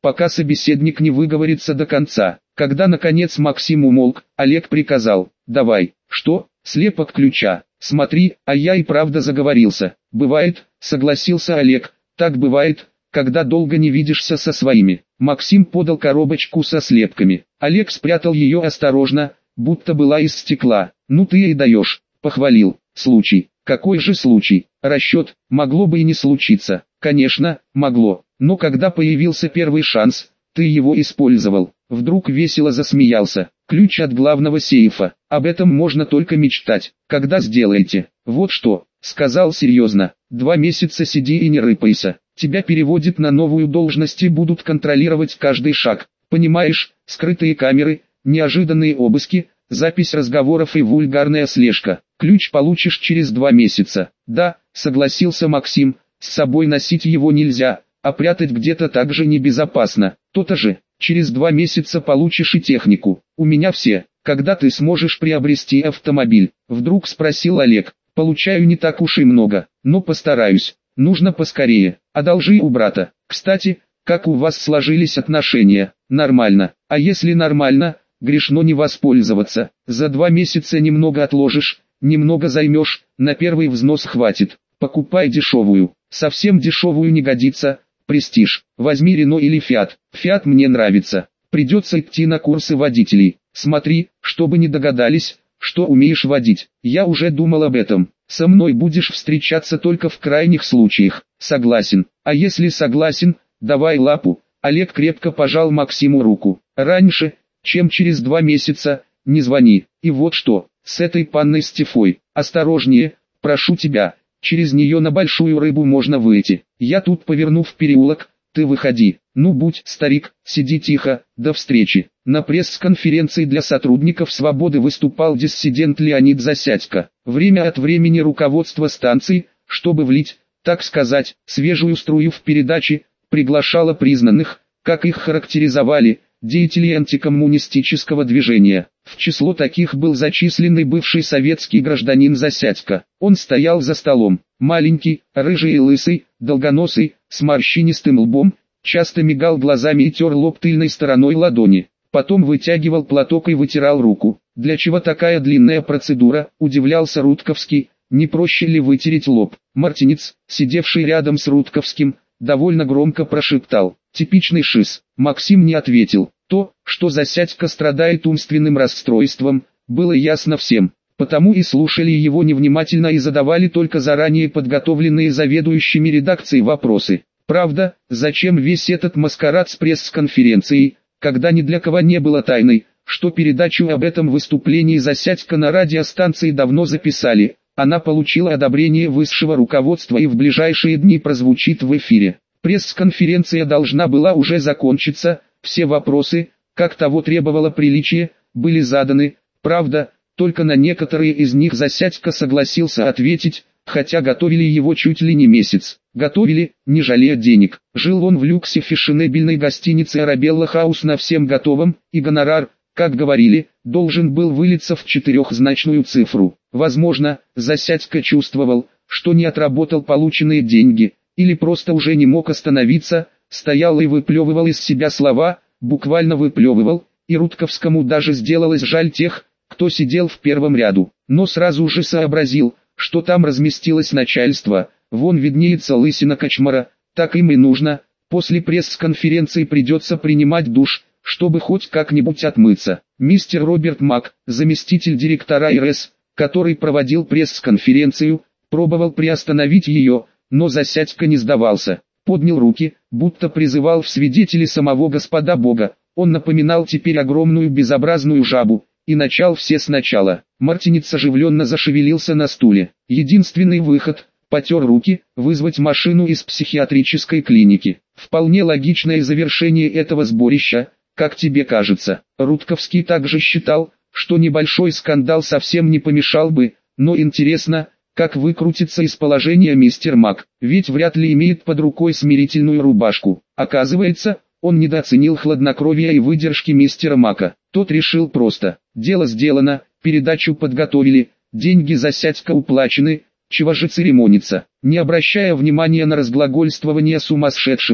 пока собеседник не выговорится до конца. Когда наконец Максим умолк, Олег приказал: «Давай». «Что?» «Слепок ключа. Смотри, а я и правда заговорился». «Бывает», согласился Олег, «так бывает, когда долго не видишься со своими». Максим подал коробочку со слепками. Олег спрятал ее осторожно, будто была из стекла. «Ну ты и даешь», похвалил. «Случай». «Какой же случай?» «Расчет. Могло бы и не случиться». «Конечно, могло. Но когда появился первый шанс, ты его использовал». Вдруг весело засмеялся. «Ключ от главного сейфа. Об этом можно только мечтать. Когда сделаете?» «Вот что», сказал серьезно. «Два месяца сиди и не рыпайся. Тебя переводят на новую должность и будут контролировать каждый шаг. Понимаешь, скрытые камеры, неожиданные обыски, запись разговоров и вульгарная слежка. Ключ получишь через два месяца». «Да», согласился Максим, «с собой носить его нельзя, а прятать где-то также небезопасно». «То-то же, через два месяца получишь и технику. У меня все. Когда ты сможешь приобрести автомобиль?» Вдруг спросил Олег. «Получаю не так уж и много, но постараюсь. Нужно поскорее. Одолжи у брата. Кстати, как у вас сложились отношения?» «Нормально. А если нормально, грешно не воспользоваться. За два месяца немного отложишь, немного займешь, на первый взнос хватит. Покупай дешевую. Совсем дешевую не годится. Престиж. Возьми Рено или Фиат. Фиат мне нравится. Придется идти на курсы водителей. Смотри, чтобы не догадались, что умеешь водить. Я уже думал об этом. Со мной будешь встречаться только в крайних случаях». «Согласен. А если согласен, давай лапу». Олег крепко пожал Максиму руку. «Раньше, чем через два месяца, не звони. И вот что, с этой панной Стефой, осторожнее, прошу тебя. Через нее на большую рыбу можно выйти. Я тут поверну в переулок, ты выходи. Ну будь, старик, сиди тихо, до встречи». На пресс-конференции для сотрудников «Свободы» выступал диссидент Леонид Засядько. Время от времени руководство станции, чтобы влить, так сказать, свежую струю в передачи, приглашало признанных, как их характеризовали, деятелей антикоммунистического движения. В число таких был зачислен и бывший советский гражданин Засядько. Он стоял за столом, маленький, рыжий и лысый, долгоносый, с морщинистым лбом, часто мигал глазами и тер лоб тыльной стороной ладони. Потом вытягивал платок и вытирал руку. «Для чего такая длинная процедура?» – удивлялся Рудковский. «Не проще ли вытереть лоб?» Мартинец, сидевший рядом с Рудковским, довольно громко прошептал: «Типичный шиз». Максим не ответил. То, что Засядько страдает умственным расстройством, было ясно всем. Потому и слушали его невнимательно и задавали только заранее подготовленные заведующими редакцией вопросы. Правда, зачем весь этот маскарад с пресс-конференцией, когда ни для кого не было тайной, что передачу об этом выступлении Засядько на радиостанции давно записали. Она получила одобрение высшего руководства и в ближайшие дни прозвучит в эфире. Пресс-конференция должна была уже закончиться, все вопросы, как того требовало приличие, были заданы. Правда, только на некоторые из них Засядько согласился ответить, хотя готовили его чуть ли не месяц. Готовили, не жалея денег. Жил он в люксе фешенебельной гостиницы «Арабелла Хаус» на всем готовом, и гонорар, как говорили, должен был вылиться в четырехзначную цифру. Возможно, Засядько чувствовал, что не отработал полученные деньги, или просто уже не мог остановиться, стоял и выплевывал из себя слова, буквально выплевывал, и Рудковскому даже сделалось жаль тех, кто сидел в первом ряду. Но сразу же сообразил, что там разместилось начальство, вон виднеется лысина Кочмара, так им и нужно, после пресс-конференции придется принимать душ, чтобы хоть как-нибудь отмыться. Мистер Роберт Мак, заместитель директора РС, который проводил пресс-конференцию, пробовал приостановить ее, но Засядько не сдавался, поднял руки, будто призывал в свидетели самого Господа Бога. Он напоминал теперь огромную безобразную жабу, и начал все сначала. Мартинец оживленно зашевелился на стуле. Единственный выход, потер руки, вызвать машину из психиатрической клиники. Вполне логичное завершение этого сборища, как тебе кажется. Рудковский также считал, что небольшой скандал совсем не помешал бы, но интересно, как выкрутится из положения мистер Мак, ведь вряд ли имеет под рукой смирительную рубашку. Оказывается, он недооценил хладнокровия и выдержки мистера Мака. Тот решил просто: дело сделано, передачу подготовили, деньги Засядько уплачены, чего же церемониться. Не обращая внимания на разглагольствование сумасшедшего,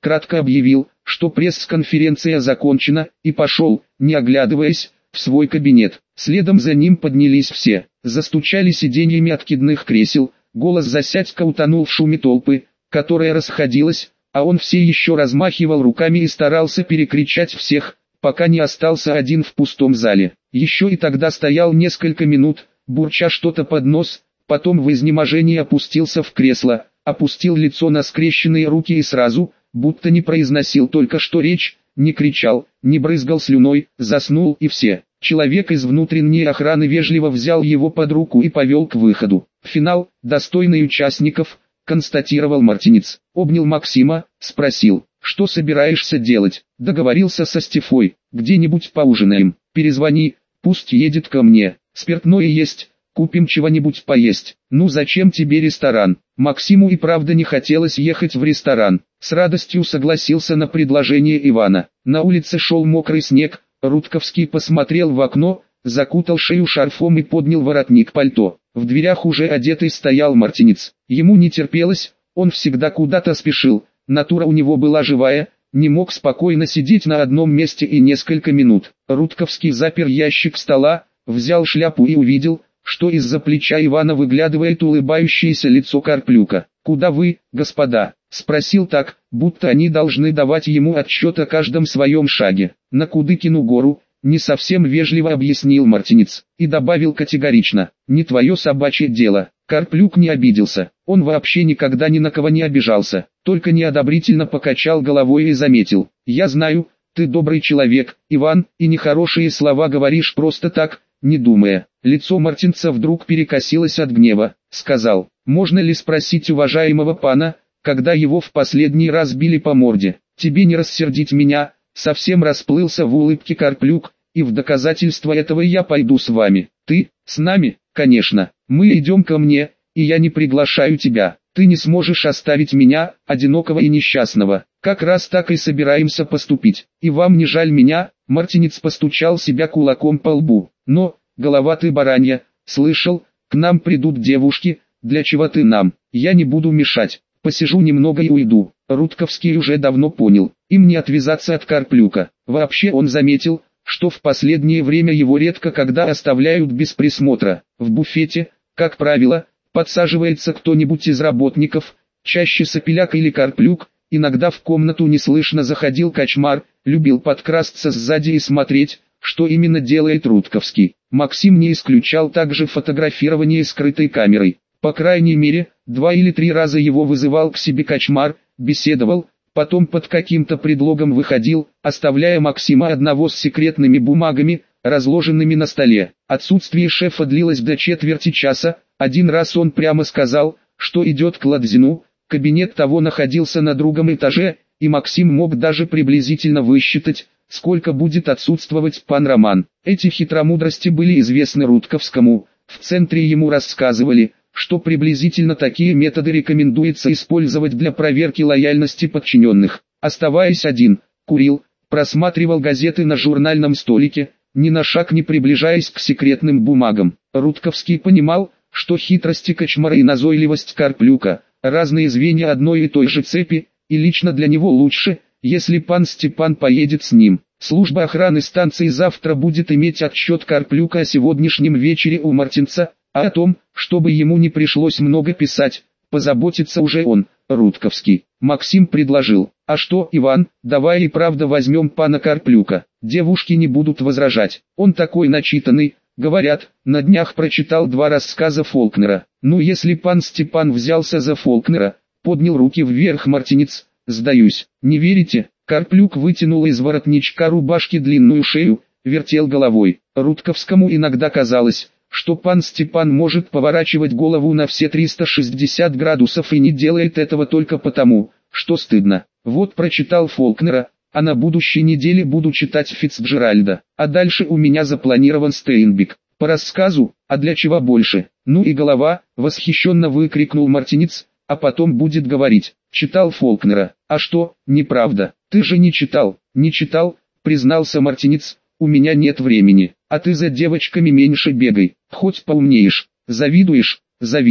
кратко объявил, что пресс-конференция закончена, и пошел, не оглядываясь, в свой кабинет. Следом за ним поднялись все, застучали сиденьями откидных кресел, голос Засядько утонул в шуме толпы, которая расходилась, а он все еще размахивал руками и старался перекричать всех, пока не остался один в пустом зале. Еще и тогда стоял несколько минут, бурча что-то под нос, потом в изнеможении опустился в кресло, опустил лицо на скрещенные руки и сразу, будто не произносил только что речь, не кричал, не брызгал слюной, заснул и все. Человек из внутренней охраны вежливо взял его под руку и повел к выходу. Финал, достойный участников, констатировал Мартинец. Обнял Максима, спросил, что собираешься делать. Договорился со Стефой, где-нибудь поужинаем. Перезвони, пусть едет ко мне. Спиртное есть, купим чего-нибудь поесть. Ну зачем тебе ресторан? Максиму и правда не хотелось ехать в ресторан. С радостью согласился на предложение Ивана. На улице шел мокрый снег, Рудковский посмотрел в окно, закутал шею шарфом и поднял воротник пальто. В дверях уже одетый стоял Мартинец. Ему не терпелось, он всегда куда-то спешил, натура у него была живая, не мог спокойно сидеть на одном месте и несколько минут. Рудковский запер ящик стола, взял шляпу и увидел, что из-за плеча Ивана выглядывает улыбающееся лицо Карплюка. «Куда вы, господа?» — спросил так, будто они должны давать ему отчет о каждом своем шаге. «На Кудыкину гору», — не совсем вежливо объяснил Мартинец, и добавил категорично, «не твое собачье дело». Карплюк не обиделся, он вообще никогда ни на кого не обижался, только неодобрительно покачал головой и заметил, «Я знаю, ты добрый человек, Иван, и нехорошие слова говоришь просто так, не думая». Лицо Мартинца вдруг перекосилось от гнева, сказал, «Можно ли спросить уважаемого пана, когда его в последний раз били по морде? Тебе не рассердить меня?» Совсем расплылся в улыбке Карплюк, «и в доказательство этого я пойду с вами». «Ты, с нами?» «Конечно, мы идем ко мне, и я не приглашаю тебя. Ты не сможешь оставить меня, одинокого и несчастного. Как раз так и собираемся поступить. И вам не жаль меня?» Мартинец постучал себя кулаком по лбу. «Но, голова ты баранья, слышал, к нам придут девушки, для чего ты нам? Я не буду мешать, посижу немного и уйду». Рудковский уже давно понял, им не отвязаться от Карплюка. Вообще он заметил, что в последнее время его редко когда оставляют без присмотра. В буфете, как правило, подсаживается кто-нибудь из работников, чаще Сопеляк или Карплюк, иногда в комнату неслышно заходил Качмар, любил подкрасться сзади и смотреть, что именно делает Рудковский. Максим не исключал также фотографирование скрытой камерой. По крайней мере, два или три раза его вызывал к себе Качмар, беседовал, потом под каким-то предлогом выходил, оставляя Максима одного с секретными бумагами, разложенными на столе. Отсутствие шефа длилось до четверти часа, один раз он прямо сказал, что идет к Ладзину, кабинет того находился на другом этаже, и Максим мог даже приблизительно высчитать, сколько будет отсутствовать пан Роман. Эти хитромудрости были известны Рудковскому, в центре ему рассказывали, что приблизительно такие методы рекомендуется использовать для проверки лояльности подчиненных. Оставаясь один, курил, просматривал газеты на журнальном столике, ни на шаг не приближаясь к секретным бумагам. Рудковский понимал, что хитрости Качмара и назойливость Карплюка – разные звенья одной и той же цепи, и лично для него лучше, если пан Степан поедет с ним. Служба охраны станции завтра будет иметь отчет Карплюка о сегодняшнем вечере у Мартинца, а о том, чтобы ему не пришлось много писать, позаботится уже он, Рудковский. Максим предложил, «А что, Иван, давай и правда возьмем пана Карплюка, девушки не будут возражать, он такой начитанный». Говорят, на днях прочитал два рассказа Фолкнера. Ну если пан Степан взялся за Фолкнера, поднял руки вверх Мартинец, сдаюсь. Не верите? Карплюк вытянул из воротничка рубашки длинную шею, вертел головой. Рудковскому иногда казалось, что пан Степан может поворачивать голову на все триста шестьдесят градусов и не делает этого только потому, что стыдно. Вот прочитал Фолкнера, а на будущей неделе буду читать Фицджеральда, а дальше у меня запланирован Стейнбек. По рассказу, а для чего больше? Ну и голова, восхищенно выкрикнул Мартинец, а потом будет говорить, читал Фолкнера. А что, неправда, ты же не читал, не читал, признался Мартинец, у меня нет времени, а ты за девочками меньше бегай, хоть поумнеешь. Завидуешь? Завидую.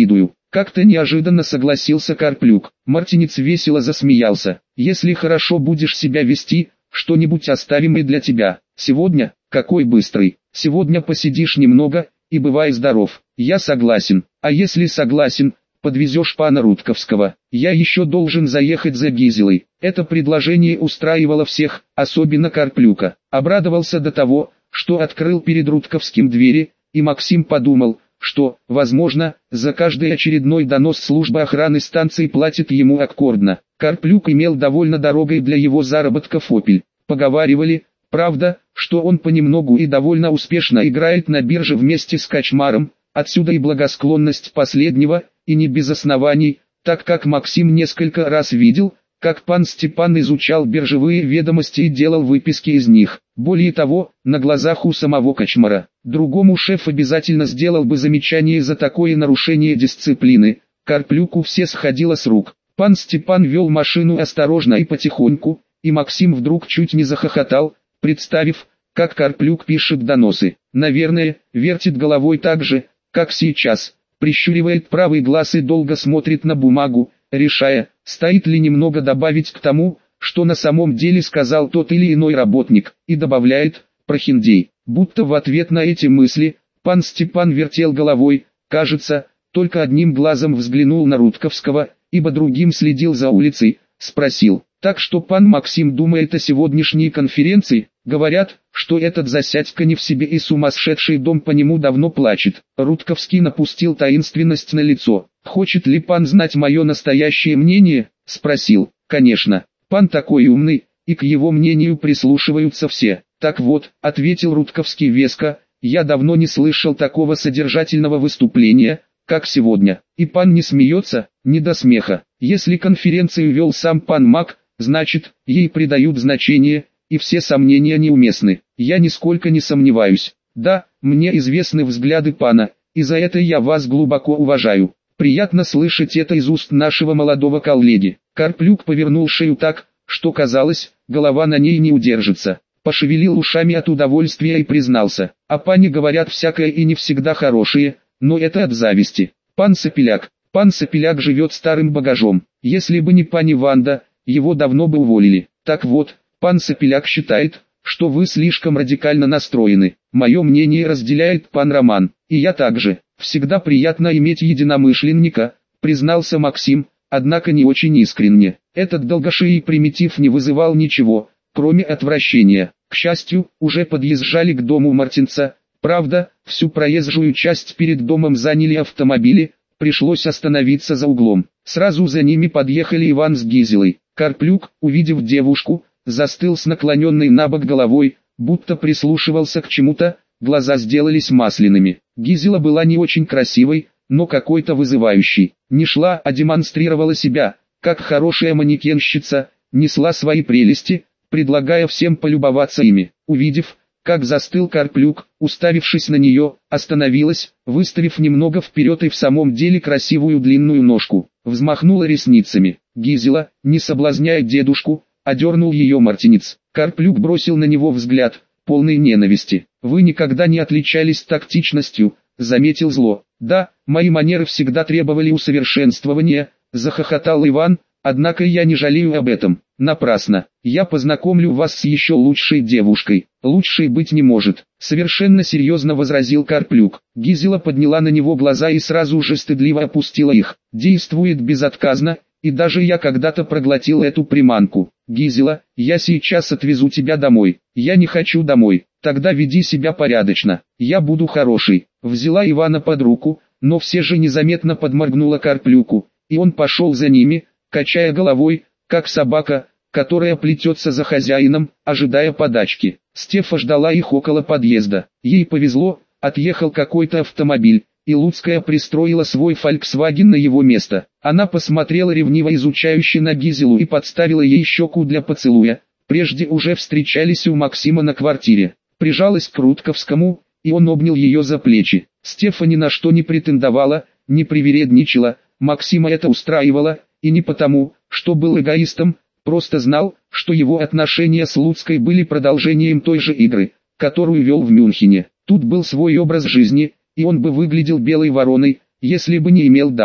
Как-то неожиданно согласился Карплюк. Мартинец весело засмеялся. Если хорошо будешь себя вести, что-нибудь оставим и для тебя. Сегодня, какой быстрый, сегодня посидишь немного, и бывай здоров. Я согласен. А если согласен, подвезешь пана Рудковского. Я еще должен заехать за Гизелой. Это предложение устраивало всех, особенно Карплюка. Обрадовался до того, что открыл перед Рудковским двери, и Максим подумал, что, возможно, за каждый очередной донос служба охраны станции платит ему аккордно. Карплюк имел довольно дорогой для его заработков «Опель». Поговаривали, правда, что он понемногу и довольно успешно играет на бирже вместе с Качмаром, отсюда и благосклонность последнего, и не без оснований, так как Максим несколько раз видел, как пан Степан изучал биржевые ведомости и делал выписки из них. Более того, на глазах у самого Качмара, другому шеф обязательно сделал бы замечание за такое нарушение дисциплины. Карплюку все сходило с рук. Пан Степан вел машину осторожно и потихоньку, и Максим вдруг чуть не захохотал, представив, как Карплюк пишет доносы. Наверное, вертит головой так же, как сейчас, прищуривает правый глаз и долго смотрит на бумагу, решая, стоит ли немного добавить к тому, что на самом деле сказал тот или иной работник, и добавляет, прохиндей. Будто в ответ на эти мысли, пан Степан вертел головой, кажется, только одним глазом взглянул на Рудковского, ибо другим следил за улицей, спросил. Так что пан Максим думает о сегодняшней конференции? Говорят, что этот засядька не в себе и сумасшедший дом по нему давно плачет. Рудковский напустил таинственность на лицо. «Хочет ли пан знать мое настоящее мнение?» – спросил. «Конечно, пан такой умный, и к его мнению прислушиваются все». «Так вот», – ответил Рудковский веско, – «я давно не слышал такого содержательного выступления, как сегодня». И пан не смеется, не до смеха. Если конференцию вел сам пан Мак, значит, ей придают значение, и все сомнения неуместны. Я нисколько не сомневаюсь. Да, мне известны взгляды пана, и за это я вас глубоко уважаю. Приятно слышать это из уст нашего молодого коллеги. Карплюк повернул шею так, что казалось, голова на ней не удержится. Пошевелил ушами от удовольствия и признался. О пане говорят всякое и не всегда хорошее, но это от зависти. Пан Сапеляк, пан Сапеляк живет старым багажом. Если бы не пани Ванда, его давно бы уволили. Так вот, пан Сапеляк считает, что вы слишком радикально настроены. Мое мнение разделяет пан Роман, и я также. Всегда приятно иметь единомышленника, признался Максим, однако не очень искренне. Этот долгошеий примитив не вызывал ничего, кроме отвращения. К счастью, уже подъезжали к дому Мартинца. Правда, всю проезжую часть перед домом заняли автомобили, пришлось остановиться за углом. Сразу за ними подъехали Иван с Гизелой. Карплюк, увидев девушку, застыл с наклоненной набок головой, будто прислушивался к чему-то, глаза сделались масляными. Гизела была не очень красивой, но какой-то вызывающей. Не шла, а демонстрировала себя, как хорошая манекенщица, несла свои прелести, предлагая всем полюбоваться ими. Увидев, как застыл Карплюк, уставившись на нее, остановилась, выставив немного вперед и в самом деле красивую длинную ножку. Взмахнула ресницами. Гизела, не соблазняя дедушку, одернул ее Мартинец. Карплюк бросил на него взгляд, полный ненависти. «Вы никогда не отличались тактичностью», — заметил зло. «Да, мои манеры всегда требовали усовершенствования», — захохотал Иван, «однако я не жалею об этом. Напрасно. Я познакомлю вас с еще лучшей девушкой. Лучшей быть не может», — совершенно серьезно возразил Карплюк. Гизела подняла на него глаза и сразу же стыдливо опустила их. «Действует безотказно, и даже я когда-то проглотил эту приманку. Гизела, я сейчас отвезу тебя домой». «Я не хочу домой». «Тогда веди себя порядочно. Я буду хороший». Взяла Ивана под руку, но все же незаметно подморгнула Карплюку, и он пошел за ними, качая головой, как собака, которая плетется за хозяином, ожидая подачки. Стефа ждала их около подъезда. Ей повезло, отъехал какой-то автомобиль, и Луцкая пристроила свой Volkswagen на его место. Она посмотрела ревниво изучающе на Гизелу и подставила ей щеку для поцелуя. Прежде уже встречались у Максима на квартире. Прижалась к Рудковскому, и он обнял ее за плечи. Стефа ни на что не претендовала, не привередничала, Максима это устраивало, и не потому, что был эгоистом, просто знал, что его отношения с Луцкой были продолжением той же игры, которую вел в Мюнхене. Тут был свой образ жизни, и он бы выглядел белой вороной, если бы не имел дамы.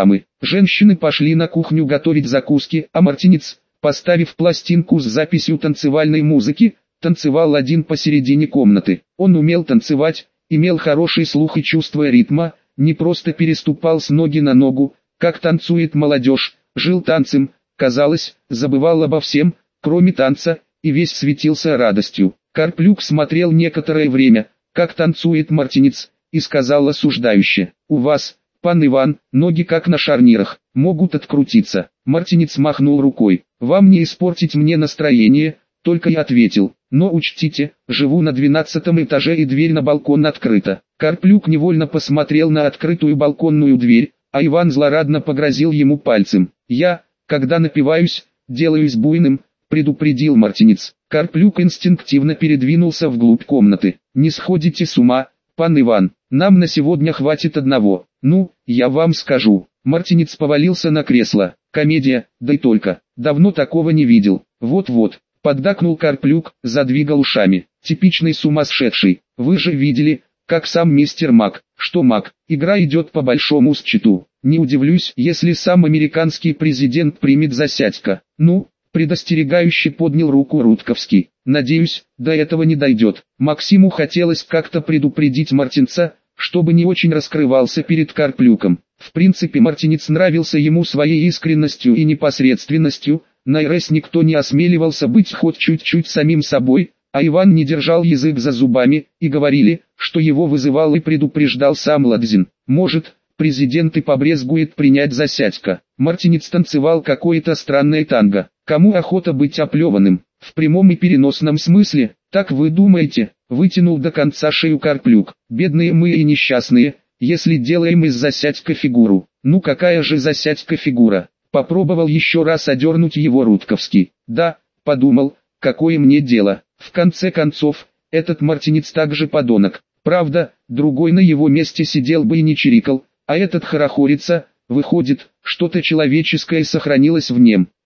Женщины пошли на кухню готовить закуски, а Мартинец, поставив пластинку с записью танцевальной музыки, танцевал один посередине комнаты. Он умел танцевать, имел хороший слух и чувство ритма, не просто переступал с ноги на ногу, как танцует молодежь, жил танцем, казалось, забывал обо всем, кроме танца, и весь светился радостью. Карплюк смотрел некоторое время, как танцует Мартинец, и сказал осуждающе: «У вас, пан Иван, ноги как на шарнирах, могут открутиться». Мартинец махнул рукой: «Вам не испортить мне настроение», только и ответил: «Но учтите, живу на двенадцатом этаже и дверь на балкон открыта». Карплюк невольно посмотрел на открытую балконную дверь, а Иван злорадно погрозил ему пальцем. «Я, когда напиваюсь, делаюсь буйным», предупредил Мартинец. Карплюк инстинктивно передвинулся вглубь комнаты. «Не сходите с ума, пан Иван, нам на сегодня хватит одного. Ну, я вам скажу». Мартинец повалился на кресло. «Комедия, да и только. Давно такого не видел». «Вот-вот», поддакнул Карплюк, задвигал ушами. «Типичный сумасшедший. Вы же видели, как сам мистер Мак». «Что Мак? Игра идет по большому счету. Не удивлюсь, если сам американский президент примет засядька». «Ну?» Предостерегающе поднял руку Рудковский. «Надеюсь, до этого не дойдет». Максиму хотелось как-то предупредить Мартинца, чтобы не очень раскрывался перед Карплюком. В принципе, Мартинец нравился ему своей искренностью и непосредственностью, на РС никто не осмеливался быть хоть чуть-чуть самим собой, а Иван не держал язык за зубами, и говорили, что его вызывал и предупреждал сам Ладзин. Может, президент и побрезгует принять засядька. Мартинец танцевал какое-то странное танго. Кому охота быть оплеванным? В прямом и переносном смысле, так вы думаете? Вытянул до конца шею Карплюк. Бедные мы и несчастные, если делаем из засядька фигуру. Ну какая же засядька фигура? Попробовал еще раз одернуть его Рудковский. Да, подумал, какое мне дело. В конце концов, этот Мартинец также подонок. Правда, другой на его месте сидел бы и не чирикал, а этот хорохорится, выходит, что-то человеческое сохранилось в нем.